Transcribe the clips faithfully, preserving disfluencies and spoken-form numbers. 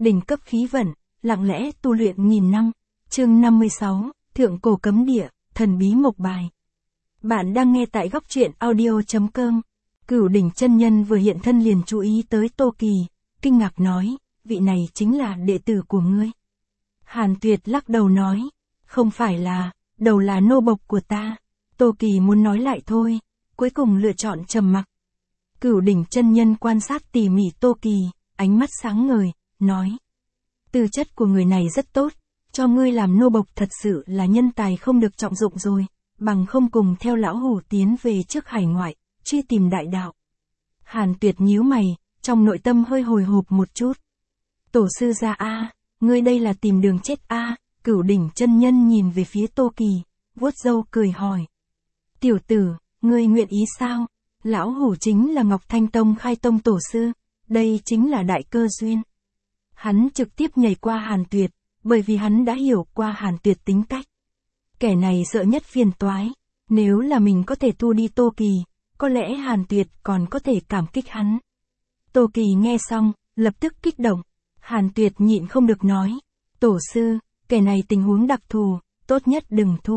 đỉnh cấp khí vận, lặng lẽ tu luyện nghìn năm. Chương năm mươi sáu, Thượng cổ cấm địa, thần bí mộc bài. Bạn đang nghe tại góc truyện audio chấm com. Cửu đỉnh chân nhân vừa hiện thân liền chú ý tới Tô Kỳ, kinh ngạc nói, vị này chính là đệ tử của ngươi. Hàn Tuyệt lắc đầu nói, không phải là, đầu là nô bộc của ta. Tô Kỳ muốn nói lại thôi, cuối cùng lựa chọn trầm mặc. Cửu đỉnh chân nhân quan sát tỉ mỉ Tô Kỳ, ánh mắt sáng ngời, nói. Tư chất của người này rất tốt, cho ngươi làm nô bộc thật sự là nhân tài không được trọng dụng rồi, bằng không cùng theo lão hủ tiến về trước hải ngoại, truy tìm đại đạo. Hàn Tuyệt nhíu mày, trong nội tâm hơi hồi hộp một chút. Tổ sư gia a, ngươi đây là tìm đường chết a? Cửu đỉnh chân nhân nhìn về phía Tô Kỳ, vuốt râu cười hỏi. Tiểu tử, ngươi nguyện ý sao? Lão hủ chính là Ngọc Thanh Tông khai tông tổ sư, đây chính là đại cơ duyên. Hắn trực tiếp nhảy qua Hàn Tuyệt, bởi vì hắn đã hiểu qua Hàn Tuyệt tính cách. Kẻ này sợ nhất phiền toái, nếu là mình có thể thu đi Tô Kỳ, có lẽ Hàn Tuyệt còn có thể cảm kích hắn. Tô Kỳ nghe xong, lập tức kích động. Hàn Tuyệt nhịn không được nói, tổ sư, kẻ này tình huống đặc thù, tốt nhất đừng thu.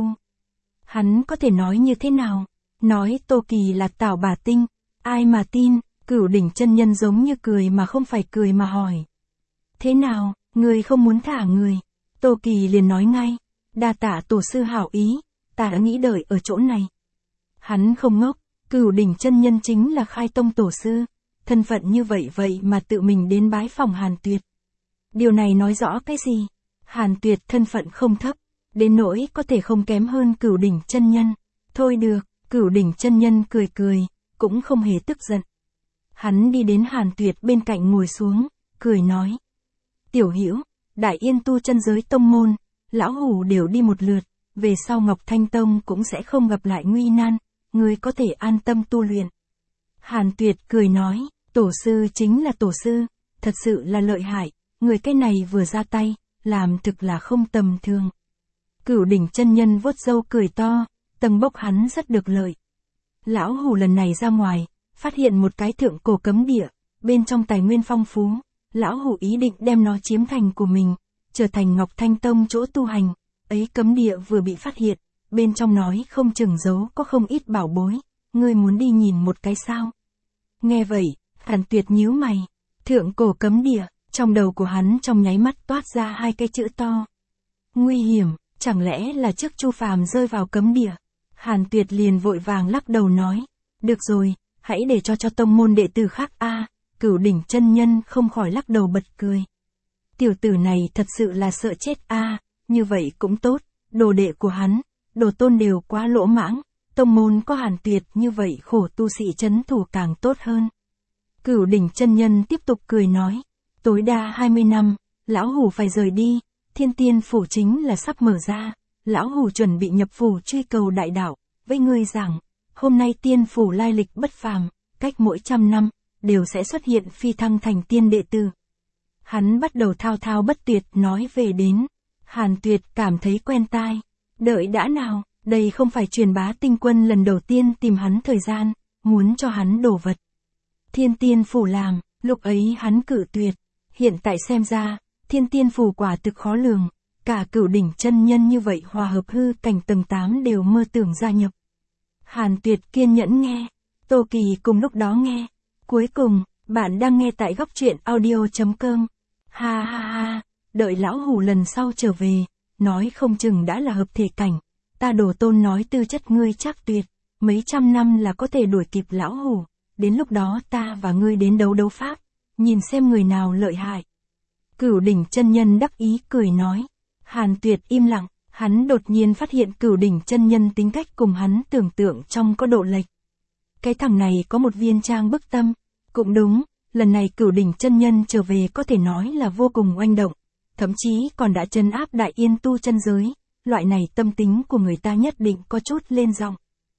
Hắn có thể nói như thế nào? Nói Tô Kỳ là tảo bà tinh, ai mà tin? Cửu đỉnh chân nhân giống như cười mà không phải cười mà hỏi. Thế nào, người không muốn thả người? Tô Kỳ liền nói ngay, đa tạ tổ sư hảo ý, ta đã nghĩ đợi ở chỗ này. Hắn không ngốc, cửu đỉnh chân nhân chính là khai tông tổ sư, thân phận như vậy vậy mà tự mình đến bái phòng Hàn Tuyệt. Điều này nói rõ cái gì? Hàn Tuyệt thân phận không thấp, đến nỗi có thể không kém hơn cửu đỉnh chân nhân. Thôi được, cửu đỉnh chân nhân cười cười, cũng không hề tức giận. Hắn đi đến Hàn Tuyệt bên cạnh ngồi xuống, cười nói. Tiểu Hữu, Đại Yên tu chân giới tông môn, lão hủ đều đi một lượt, về sau Ngọc Thanh Tông cũng sẽ không gặp lại nguy nan, ngươi có thể an tâm tu luyện. Hàn Tuyệt cười nói, tổ sư chính là tổ sư, thật sự là lợi hại, người cái này vừa ra tay, làm thực là không tầm thường. Cửu đỉnh chân nhân vuốt râu cười to, tầng bốc hắn rất được lợi. Lão hủ lần này ra ngoài, phát hiện một cái thượng cổ cấm địa, bên trong tài nguyên phong phú, lão hủ ý định đem nó chiếm thành của mình, trở thành Ngọc Thanh Tông chỗ tu hành. Ấy cấm địa vừa bị phát hiện, bên trong nói không chừng giấu có không ít bảo bối, ngươi muốn đi nhìn một cái sao? Nghe vậy, Hàn Tuyệt nhíu mày, thượng cổ cấm địa, trong đầu của hắn trong nháy mắt toát ra hai cái chữ to. Nguy hiểm, chẳng lẽ là trước Chu Phàm rơi vào cấm địa? Hàn Tuyệt liền vội vàng lắc đầu nói, được rồi, hãy để cho cho tông môn đệ tử khác a. Cửu đỉnh chân nhân không khỏi lắc đầu bật cười. Tiểu tử này thật sự là sợ chết a, như vậy cũng tốt, đồ đệ của hắn, đồ tôn đều quá lỗ mãng, tông môn có Hàn Tuyệt như vậy khổ tu sĩ trấn thủ càng tốt hơn. Cửu đỉnh chân nhân tiếp tục cười nói, tối đa hai mươi năm, lão hủ phải rời đi, Thiên Tiên phủ chính là sắp mở ra, lão hủ chuẩn bị nhập phủ truy cầu đại đạo, với ngươi rằng, hôm nay tiên phủ lai lịch bất phàm, cách mỗi trăm năm, đều sẽ xuất hiện phi thăng thành tiên đệ tử. Hắn bắt đầu thao thao bất tuyệt nói về đến, Hàn Tuyệt cảm thấy quen tai, đợi đã nào, đây không phải truyền bá tinh quân lần đầu tiên tìm hắn thời gian, muốn cho hắn đổ vật. Thiên Tiên phủ làm, lúc ấy hắn cự tuyệt, hiện tại xem ra, Thiên Tiên phủ quả thực khó lường, cả cửu đỉnh chân nhân như vậy hòa hợp hư cảnh tầng tám đều mơ tưởng gia nhập. Hàn Tuyệt kiên nhẫn nghe, Tô Kỳ cùng lúc đó nghe, cuối cùng, bạn đang nghe tại góc truyện audio chấm com. Ha ha ha, đợi lão hủ lần sau trở về, nói không chừng đã là hợp thể cảnh, ta đồ tôn nói tư chất ngươi chắc tuyệt, mấy trăm năm là có thể đuổi kịp lão hủ, đến lúc đó ta và ngươi đến đấu đấu pháp, nhìn xem người nào lợi hại. Cửu đỉnh chân nhân đắc ý cười nói. Hàn Tuyệt im lặng, hắn đột nhiên phát hiện cửu đỉnh chân nhân tính cách cùng hắn tưởng tượng trong có độ lệch. Cái thằng này có một viên trang bức tâm, cũng đúng, lần này cửu đỉnh chân nhân trở về có thể nói là vô cùng oanh động, thậm chí còn đã trấn áp Đại Yên tu chân giới, loại này tâm tính của người ta nhất định có chút lên giọng.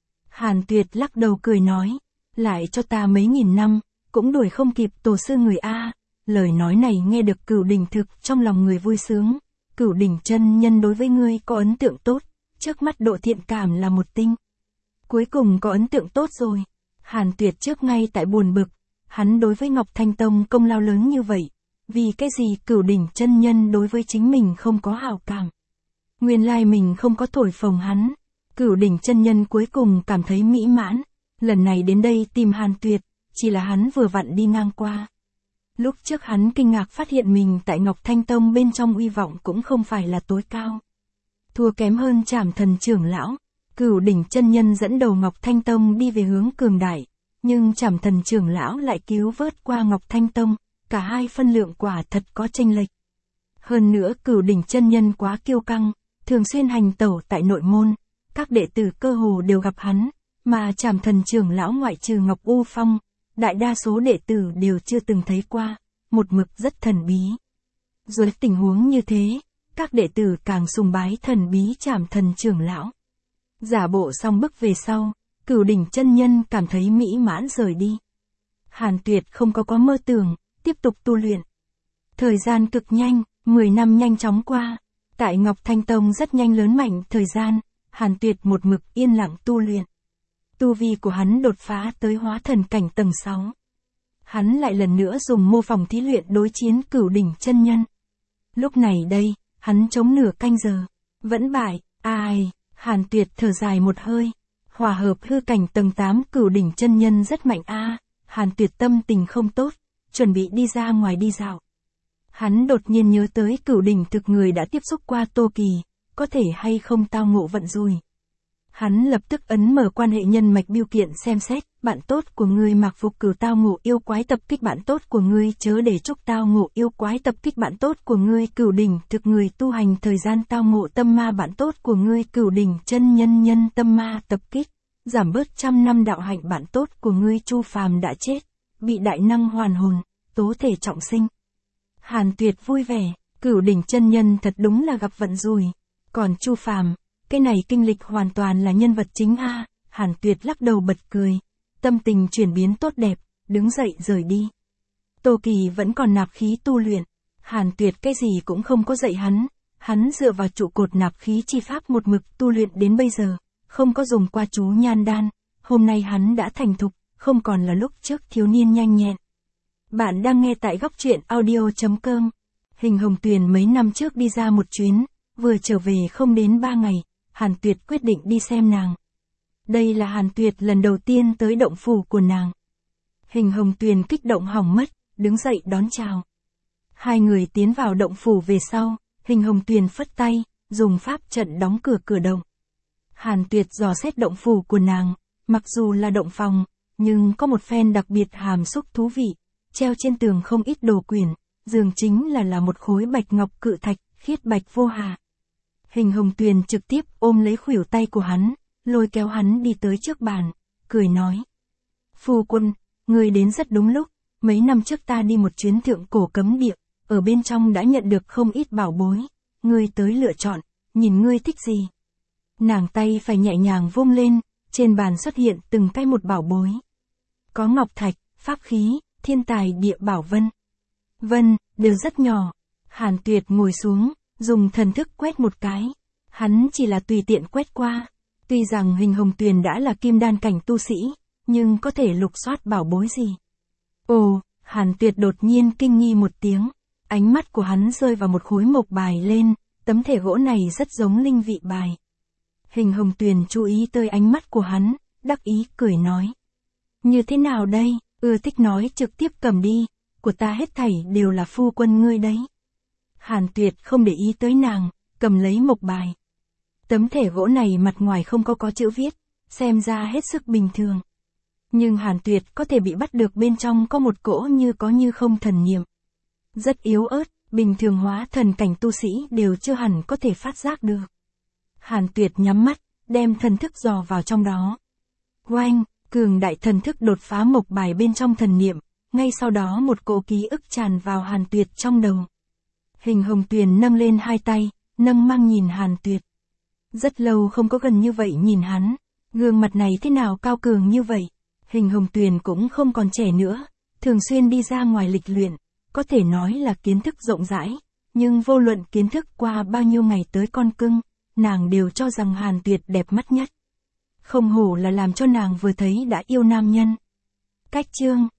Hàn Tuyệt lắc đầu cười nói, lại cho ta mấy nghìn năm, cũng đuổi không kịp tổ sư người A. Lời nói này nghe được cửu đỉnh thực trong lòng người vui sướng. Cửu đỉnh chân nhân đối với ngươi có ấn tượng tốt, trước mắt độ thiện cảm là một tinh. Cuối cùng có ấn tượng tốt rồi. Hàn Tuyệt trước ngay tại buồn bực, hắn đối với Ngọc Thanh Tông công lao lớn như vậy, vì cái gì Cửu Đỉnh chân nhân đối với chính mình không có hảo cảm. Nguyên lai mình không có thổi phồng hắn. Cửu Đỉnh chân nhân cuối cùng cảm thấy mỹ mãn, lần này đến đây tìm Hàn Tuyệt, chỉ là hắn vừa vặn đi ngang qua. Lúc trước hắn kinh ngạc phát hiện mình tại Ngọc Thanh Tông bên trong uy vọng cũng không phải là tối cao. Thua kém hơn Trảm Thần trưởng lão. Cửu Đỉnh chân nhân dẫn đầu Ngọc Thanh Tông đi về hướng cường đại, nhưng Trảm Thần trưởng lão lại cứu vớt qua Ngọc Thanh Tông, cả hai phân lượng quả thật có chênh lệch. Hơn nữa Cửu Đỉnh chân nhân quá kiêu căng, thường xuyên hành tẩu tại nội môn, các đệ tử cơ hồ đều gặp hắn, mà Trảm Thần trưởng lão ngoại trừ Ngọc U Phong, đại đa số đệ tử đều chưa từng thấy qua, một mực rất thần bí. Dưới tình huống như thế, các đệ tử càng sùng bái thần bí Trảm Thần trưởng lão. Giả bộ xong bước về sau, Cửu Đỉnh chân nhân cảm thấy mỹ mãn rời đi. Hàn Tuyệt không có có mơ tưởng, tiếp tục tu luyện. Thời gian cực nhanh, mười năm nhanh chóng qua, tại Ngọc Thanh Tông rất nhanh lớn mạnh thời gian, Hàn Tuyệt một mực yên lặng tu luyện. Tu vi của hắn đột phá tới hóa thần cảnh tầng sáu. Hắn lại lần nữa dùng mô phỏng thí luyện đối chiến Cửu Đỉnh chân nhân. Lúc này đây, hắn chống nửa canh giờ, vẫn bại, ai, Hàn Tuyệt thở dài một hơi. Hòa hợp hư cảnh tầng tám Cửu Đỉnh chân nhân rất mạnh a. Hàn Tuyệt tâm tình không tốt, chuẩn bị đi ra ngoài đi dạo. Hắn đột nhiên nhớ tới Cửu Đỉnh thực người đã tiếp xúc qua Tô Kỳ, có thể hay không tao ngộ vận rủi. Hắn lập tức ấn mở quan hệ nhân mạch biêu kiện xem xét, bạn tốt của ngươi Mạc Phục Cửu tao ngộ yêu quái tập kích bạn tốt của ngươi Chớ Để Trúc tao ngộ yêu quái tập kích bạn tốt của ngươi Cửu Đỉnh thực người tu hành thời gian tao ngộ tâm ma bạn tốt của ngươi Cửu Đỉnh chân nhân nhân tâm ma tập kích, giảm bớt trăm năm đạo hạnh bạn tốt của ngươi Chu Phàm đã chết, bị đại năng hoàn hồn, tố thể trọng sinh. Hàn Tuyệt vui vẻ, Cửu Đỉnh chân nhân thật đúng là gặp vận rủi, còn Chu Phàm, cái này kinh lịch hoàn toàn là nhân vật chính a. Hàn Tuyệt lắc đầu bật cười, tâm tình chuyển biến tốt đẹp, đứng dậy rời đi. Tô Kỳ vẫn còn nạp khí tu luyện, Hàn Tuyệt cái gì cũng không có dạy hắn, hắn dựa vào trụ cột nạp khí chi pháp một mực tu luyện đến bây giờ, không có dùng qua chú nhan đan, hôm nay hắn đã thành thục, không còn là lúc trước thiếu niên nhanh nhẹn. Bạn đang nghe tại góc truyện audio chấm com. Hình Hồng Tuyền mấy năm trước đi ra một chuyến, vừa trở về không đến ba ngày, Hàn Tuyệt quyết định đi xem nàng. Đây là Hàn Tuyệt lần đầu tiên tới động phủ của nàng. Hình Hồng Tuyền kích động hỏng mất, đứng dậy đón chào. Hai người tiến vào động phủ về sau, Hình Hồng Tuyền phất tay, dùng pháp trận đóng cửa cửa động. Hàn Tuyệt dò xét động phủ của nàng, mặc dù là động phòng, nhưng có một phen đặc biệt hàm xúc thú vị, treo trên tường không ít đồ quyển, giường chính là là một khối bạch ngọc cự thạch, khiết bạch vô hà. Hình Hồng Tuyền trực tiếp ôm lấy khuỷu tay của hắn, lôi kéo hắn đi tới trước bàn, cười nói. Phu quân, ngươi đến rất đúng lúc, mấy năm trước ta đi một chuyến thượng cổ cấm địa, ở bên trong đã nhận được không ít bảo bối, ngươi tới lựa chọn, nhìn ngươi thích gì. Nàng tay phải nhẹ nhàng vung lên, trên bàn xuất hiện từng cái một bảo bối. Có ngọc thạch, pháp khí, thiên tài địa bảo vân. Vân, đều rất nhỏ. Hàn Tuyệt ngồi xuống, dùng thần thức quét một cái. Hắn chỉ là tùy tiện quét qua. Tuy rằng Hình Hồng Tuyền đã là kim đan cảnh tu sĩ, nhưng có thể lục soát bảo bối gì. Ồ, Hàn Tuyệt đột nhiên kinh nghi một tiếng. Ánh mắt của hắn rơi vào một khối mộc bài lên, tấm thể gỗ này rất giống linh vị bài. Hình Hồng Tuyền chú ý tới ánh mắt của hắn, đắc ý cười nói. Như thế nào đây, ưa thích nói trực tiếp cầm đi, của ta hết thảy đều là phu quân ngươi đấy. Hàn Tuyệt không để ý tới nàng, cầm lấy mộc bài. Tấm thể gỗ này mặt ngoài không có có chữ viết, xem ra hết sức bình thường. Nhưng Hàn Tuyệt có thể bị bắt được bên trong có một cỗ như có như không thần niệm. Rất yếu ớt, bình thường hóa thần cảnh tu sĩ đều chưa hẳn có thể phát giác được. Hàn Tuyệt nhắm mắt, đem thần thức dò vào trong đó. Oanh, cường đại thần thức đột phá mộc bài bên trong thần niệm, ngay sau đó một cỗ ký ức tràn vào Hàn Tuyệt trong đầu. Hình Hồng Tuyền nâng lên hai tay, nâng mang nhìn Hàn Tuyệt. Rất lâu không có gần như vậy nhìn hắn, gương mặt này thế nào cao cường như vậy. Hình Hồng Tuyền cũng không còn trẻ nữa, thường xuyên đi ra ngoài lịch luyện, có thể nói là kiến thức rộng rãi, nhưng vô luận kiến thức qua bao nhiêu ngày tới con cưng, nàng đều cho rằng Hàn Tuyệt đẹp mắt nhất. Không hổ là làm cho nàng vừa thấy đã yêu nam nhân. Cách chương